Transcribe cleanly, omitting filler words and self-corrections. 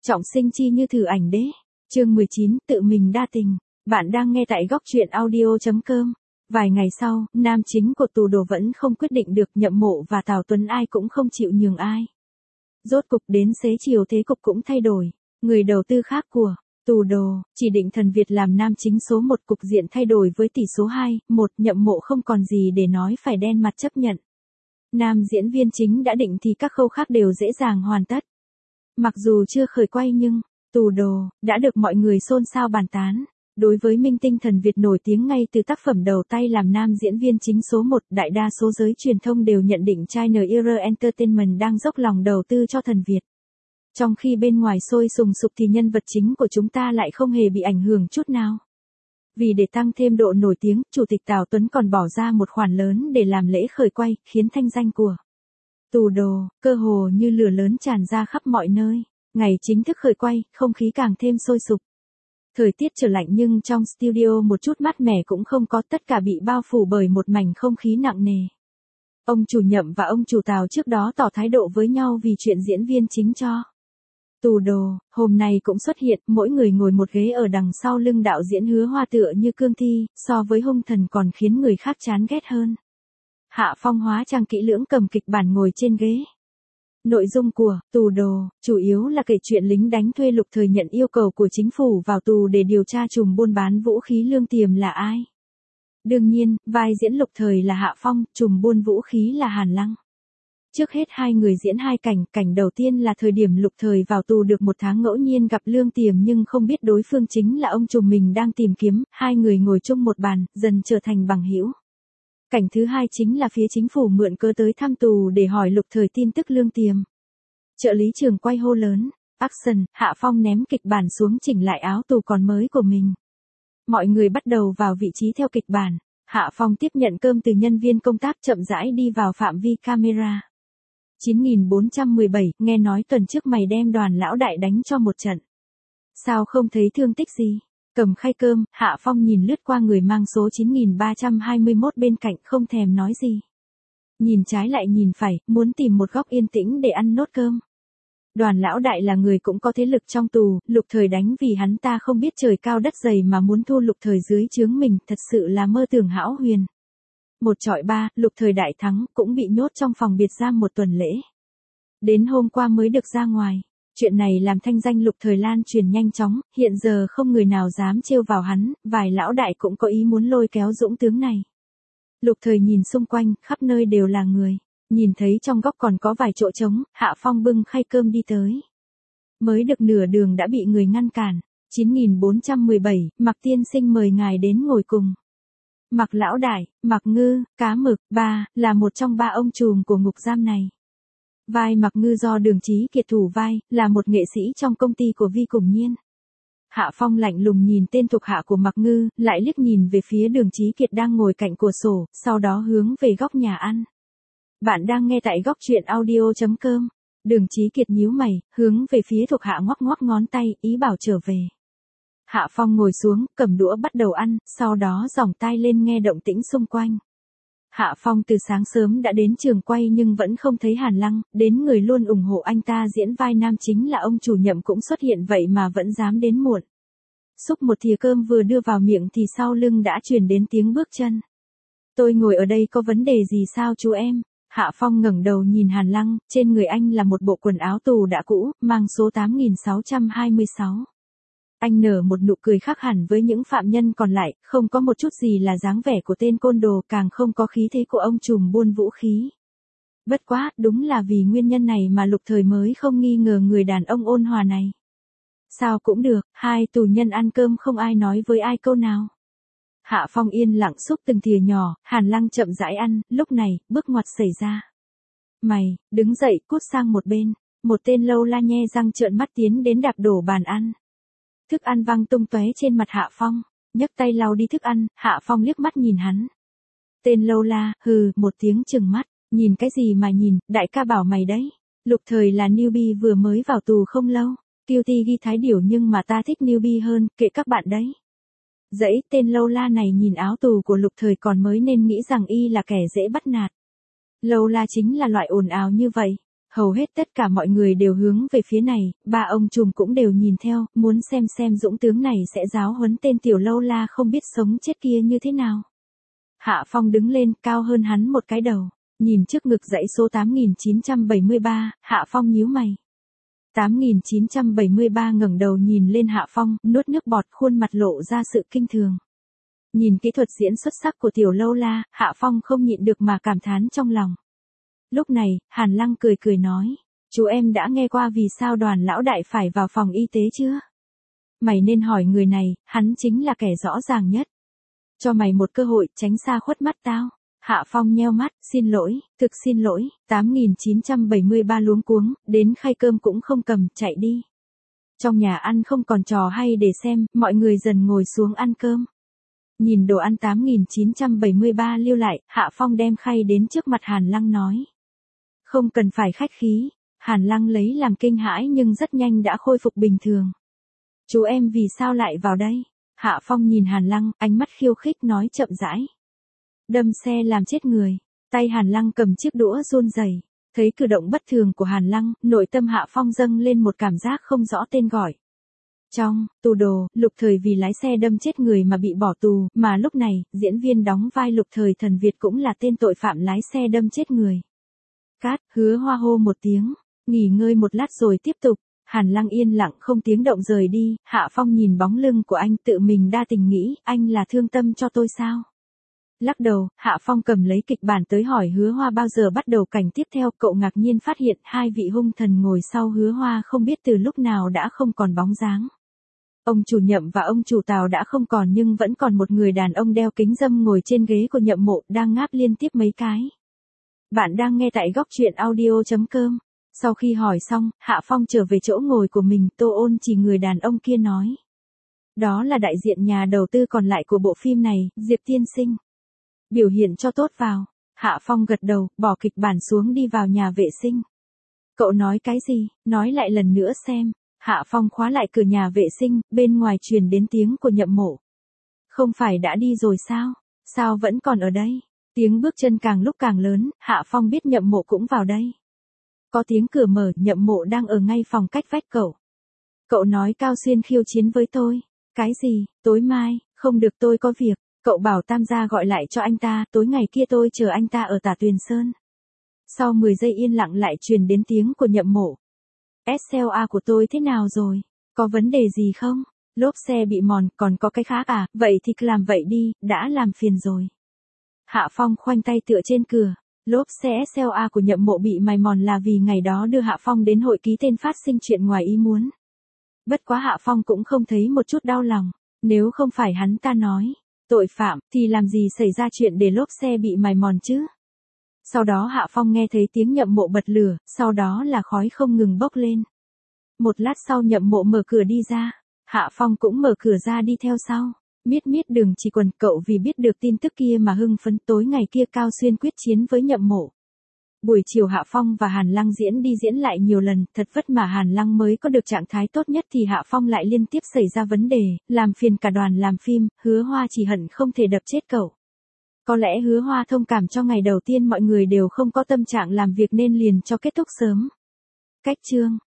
Trọng sinh chi như thử ảnh đế. Chương 19, tự mình đa tình. Bạn đang nghe tại góc truyện audio.com. Vài ngày sau, nam chính của Tù Đồ vẫn không quyết định được, Nhậm Mộ và Tào Tuấn ai cũng không chịu nhường ai. Rốt cục đến xế chiều thế cục cũng thay đổi. Người đầu tư khác của Tù Đồ, chỉ định Thần Việt làm nam chính số 1, cục diện thay đổi với tỷ số 2-1, Nhậm Mộ không còn gì để nói phải đen mặt chấp nhận. Nam diễn viên chính đã định thì các khâu khác đều dễ dàng hoàn tất. Mặc dù chưa khởi quay nhưng, Tù Đồ, đã được mọi người xôn xao bàn tán. Đối với minh tinh Thần Việt nổi tiếng ngay từ tác phẩm đầu tay làm nam diễn viên chính số 1, đại đa số giới truyền thông đều nhận định China Era Entertainment đang dốc lòng đầu tư cho Thần Việt. Trong khi bên ngoài sôi sùng sục thì nhân vật chính của chúng ta lại không hề bị ảnh hưởng chút nào. Vì để tăng thêm độ nổi tiếng, Chủ tịch Tào Tuấn còn bỏ ra một khoản lớn để làm lễ khởi quay, khiến thanh danh của Tù Đồ, cơ hồ như lửa lớn tràn ra khắp mọi nơi. Ngày chính thức khởi quay, không khí càng thêm sôi sục. Thời tiết trở lạnh nhưng trong studio một chút mát mẻ cũng không có, tất cả bị bao phủ bởi một mảnh không khí nặng nề. Ông chủ Nhậm và ông chủ Tào trước đó tỏ thái độ với nhau vì chuyện diễn viên chính cho Tù Đồ, hôm nay cũng xuất hiện, mỗi người ngồi một ghế ở đằng sau lưng đạo diễn Hứa Hoa tựa như cương thi, so với hung thần còn khiến người khác chán ghét hơn. Hạ Phong hóa trang kỹ lưỡng cầm kịch bản ngồi trên ghế. Nội dung của Tù Đồ chủ yếu là kể chuyện lính đánh thuê Lục Thời nhận yêu cầu của chính phủ vào tù để điều tra trùm buôn bán vũ khí Lương Tiềm là ai. Đương nhiên, vai diễn Lục Thời là Hạ Phong, trùm buôn vũ khí là Hàn Lăng. Trước hết hai người diễn hai cảnh, cảnh đầu tiên là thời điểm Lục Thời vào tù được một tháng ngẫu nhiên gặp Lương Tiềm nhưng không biết đối phương chính là ông trùm mình đang tìm kiếm, hai người ngồi chung một bàn, dần trở thành bằng hữu. Cảnh thứ hai chính là phía chính phủ mượn cớ tới thăm tù để hỏi Lục Thời tin tức Lương Tiềm. Trợ lý trường quay hô lớn, action, Hạ Phong ném kịch bản xuống chỉnh lại áo tù còn mới của mình. Mọi người bắt đầu vào vị trí theo kịch bản, Hạ Phong tiếp nhận cơm từ nhân viên công tác chậm rãi đi vào phạm vi camera. 9417, nghe nói tuần trước mày đem Đoàn lão đại đánh cho một trận. Sao không thấy thương tích gì? Cầm khay cơm, Hạ Phong nhìn lướt qua người mang số 9321 bên cạnh không thèm nói gì. Nhìn trái lại nhìn phải, muốn tìm một góc yên tĩnh để ăn nốt cơm. Đoàn lão đại là người cũng có thế lực trong tù, Lục Thời đánh vì hắn ta không biết trời cao đất dày mà muốn thu Lục Thời dưới trướng mình, thật sự là mơ tưởng hão huyền. 1-3, Lục Thời đại thắng, cũng bị nhốt trong phòng biệt giam một tuần lễ. Đến hôm qua mới được ra ngoài. Chuyện này làm thanh danh Lục Thời lan truyền nhanh chóng, hiện giờ không người nào dám trêu vào hắn, vài lão đại cũng có ý muốn lôi kéo dũng tướng này. Lục Thời nhìn xung quanh, khắp nơi đều là người. Nhìn thấy trong góc còn có vài chỗ trống, Hạ Phong bưng khay cơm đi tới. Mới được nửa đường đã bị người ngăn cản. 9417, Mạc tiên sinh mời ngài đến ngồi cùng. Mạc lão đại, Mạc Ngư, Cá Mực, là một trong 3 ông trùm của ngục giam này. Vai Mạc Ngư do Đường Chí Kiệt thủ vai, là một nghệ sĩ trong công ty của Vi Cùng Nhiên. Hạ Phong lạnh lùng nhìn tên thuộc hạ của Mạc Ngư, lại liếc nhìn về phía Đường Chí Kiệt đang ngồi cạnh cửa sổ, sau đó hướng về góc nhà ăn. Bạn đang nghe tại góc truyện audio.com. Đường Chí Kiệt nhíu mày, hướng về phía thuộc hạ ngoắc ngoắc ngón tay, ý bảo trở về. Hạ Phong ngồi xuống, cầm đũa bắt đầu ăn, sau đó giỏng tai lên nghe động tĩnh xung quanh. Hạ Phong từ sáng sớm đã đến trường quay nhưng vẫn không thấy Hàn Lăng, đến người luôn ủng hộ anh ta diễn vai nam chính là ông chủ Nhậm cũng xuất hiện vậy mà vẫn dám đến muộn. Xúc một thìa cơm vừa đưa vào miệng thì sau lưng đã truyền đến tiếng bước chân. Tôi ngồi ở đây có vấn đề gì sao chú em? Hạ Phong ngẩng đầu nhìn Hàn Lăng, trên người anh là một bộ quần áo tù đã cũ, mang số 8626. Anh nở một nụ cười khác hẳn với những phạm nhân còn lại, không có một chút gì là dáng vẻ của tên côn đồ, càng không có khí thế của ông trùm buôn vũ khí. Bất quá, đúng là vì nguyên nhân này mà Lục Thời mới không nghi ngờ người đàn ông ôn hòa này. Sao cũng được, hai tù nhân ăn cơm không ai nói với ai câu nào. Hạ Phong yên lặng xúc từng thìa nhỏ, Hàn Lăng chậm rãi ăn, lúc này, bước ngoặt xảy ra. Mày, đứng dậy, cút sang một bên. Một tên lâu la nhe răng trợn mắt tiến đến đạp đổ bàn ăn. Thức ăn văng tung tóe trên mặt Hạ Phong, nhấc tay lau đi thức ăn, Hạ Phong liếc mắt nhìn hắn. Tên lâu la, hừ, một tiếng trừng mắt, nhìn cái gì mà nhìn, đại ca bảo mày đấy. Lục Thời là newbie vừa mới vào tù không lâu, Cutie ghi thái điểu nhưng mà ta thích newbie hơn, kệ các bạn đấy. Dẫy, tên lâu la này nhìn áo tù của Lục Thời còn mới nên nghĩ rằng y là kẻ dễ bắt nạt. Lâu la chính là loại ồn ào như vậy. Hầu hết tất cả mọi người đều hướng về phía này, ba ông trùm cũng đều nhìn theo, muốn xem dũng tướng này sẽ giáo huấn tên tiểu lâu la không biết sống chết kia như thế nào. Hạ Phong đứng lên, cao hơn hắn một cái đầu, nhìn trước ngực dãy số 8973, Hạ Phong nhíu mày. 8973 ngẩng đầu nhìn lên Hạ Phong, nuốt nước bọt, khuôn mặt lộ ra sự kinh thường. Nhìn kỹ thuật diễn xuất sắc của tiểu lâu la, Hạ Phong không nhịn được mà cảm thán trong lòng. Lúc này, Hàn Lăng cười cười nói, chú em đã nghe qua vì sao Đoàn lão đại phải vào phòng y tế chưa? Mày nên hỏi người này, hắn chính là kẻ rõ ràng nhất. Cho mày một cơ hội, tránh xa khuất mắt tao. Hạ Phong nheo mắt, xin lỗi, thực xin lỗi, 8973 luống cuống, đến khay cơm cũng không cầm, chạy đi. Trong nhà ăn không còn trò hay để xem, mọi người dần ngồi xuống ăn cơm. Nhìn đồ ăn 8973 lưu lại, Hạ Phong đem khay đến trước mặt Hàn Lăng nói. Không cần phải khách khí, Hàn Lăng lấy làm kinh hãi nhưng rất nhanh đã khôi phục bình thường. Chú em vì sao lại vào đây? Hạ Phong nhìn Hàn Lăng, ánh mắt khiêu khích nói chậm rãi. Đâm xe làm chết người. Tay Hàn Lăng cầm chiếc đũa run rẩy. Thấy cử động bất thường của Hàn Lăng, nội tâm Hạ Phong dâng lên một cảm giác không rõ tên gọi. Trong tù đồ, Lục Thời vì lái xe đâm chết người mà bị bỏ tù, mà lúc này, diễn viên đóng vai Lục Thời Thần Việt cũng là tên tội phạm lái xe đâm chết người. Cát, Hứa Hoa hô một tiếng, nghỉ ngơi một lát rồi tiếp tục. Hàn Lăng yên lặng không tiếng động rời đi, Hạ Phong nhìn bóng lưng của anh tự mình đa tình nghĩ, anh là thương tâm cho tôi sao? Lắc đầu, Hạ Phong cầm lấy kịch bản tới hỏi Hứa Hoa bao giờ bắt đầu cảnh tiếp theo, cậu ngạc nhiên phát hiện hai vị hung thần ngồi sau Hứa Hoa không biết từ lúc nào đã không còn bóng dáng. Ông chủ Nhậm và ông chủ Tào đã không còn nhưng vẫn còn một người đàn ông đeo kính râm ngồi trên ghế của Nhậm Mộ đang ngáp liên tiếp mấy cái. Bạn đang nghe tại góc truyện audio.com. Sau khi hỏi xong, Hạ Phong trở về chỗ ngồi của mình, Tô Ôn chỉ người đàn ông kia nói. Đó là đại diện nhà đầu tư còn lại của bộ phim này, Diệp tiên sinh. Biểu hiện cho tốt vào. Hạ Phong gật đầu, bỏ kịch bản xuống đi vào nhà vệ sinh. Cậu nói cái gì, nói lại lần nữa xem. Hạ Phong khóa lại cửa nhà vệ sinh, bên ngoài truyền đến tiếng của Nhậm Mộ. Không phải đã đi rồi sao? Sao vẫn còn ở đây? Tiếng bước chân càng lúc càng lớn, Hạ Phong biết Nhậm Mộ cũng vào đây. Có tiếng cửa mở, Nhậm Mộ đang ở ngay phòng cách vách cậu. Cậu nói Cao Xuyên khiêu chiến với tôi. Cái gì, tối mai, không được tôi có việc. Cậu bảo Tam gia gọi lại cho anh ta, tối ngày kia tôi chờ anh ta ở Tả Tuyền Sơn. Sau 10 giây yên lặng lại truyền đến tiếng của Nhậm Mộ. SLA của tôi thế nào rồi? Có vấn đề gì không? Lốp xe bị mòn, còn có cái khác à? Vậy thì cứ làm vậy đi, đã làm phiền rồi. Hạ Phong khoanh tay tựa trên cửa. Lốp xe SLA của Nhậm Mộ bị mài mòn là vì ngày đó đưa Hạ Phong đến hội ký tên phát sinh chuyện ngoài ý muốn. Bất quá Hạ Phong cũng không thấy một chút đau lòng. Nếu không phải hắn ta nói tội phạm, thì làm gì xảy ra chuyện để lốp xe bị mài mòn chứ? Sau đó Hạ Phong nghe thấy tiếng Nhậm Mộ bật lửa, sau đó là khói không ngừng bốc lên. Một lát sau Nhậm Mộ mở cửa đi ra. Hạ Phong cũng mở cửa ra đi theo sau. Miết Đường Chỉ Quần, cậu vì biết được tin tức kia mà hưng phấn. Tối ngày kia Cao Xuyên quyết chiến với Nhậm Mộ. Buổi chiều Hạ Phong và Hàn Lăng diễn đi diễn lại nhiều lần, thật vất mà Hàn Lăng mới có được trạng thái tốt nhất thì Hạ Phong lại liên tiếp xảy ra vấn đề, làm phiền cả đoàn làm phim, Hứa Hoa chỉ hận không thể đập chết cậu. Có lẽ Hứa Hoa thông cảm cho ngày đầu tiên mọi người đều không có tâm trạng làm việc nên liền cho kết thúc sớm. Cách chương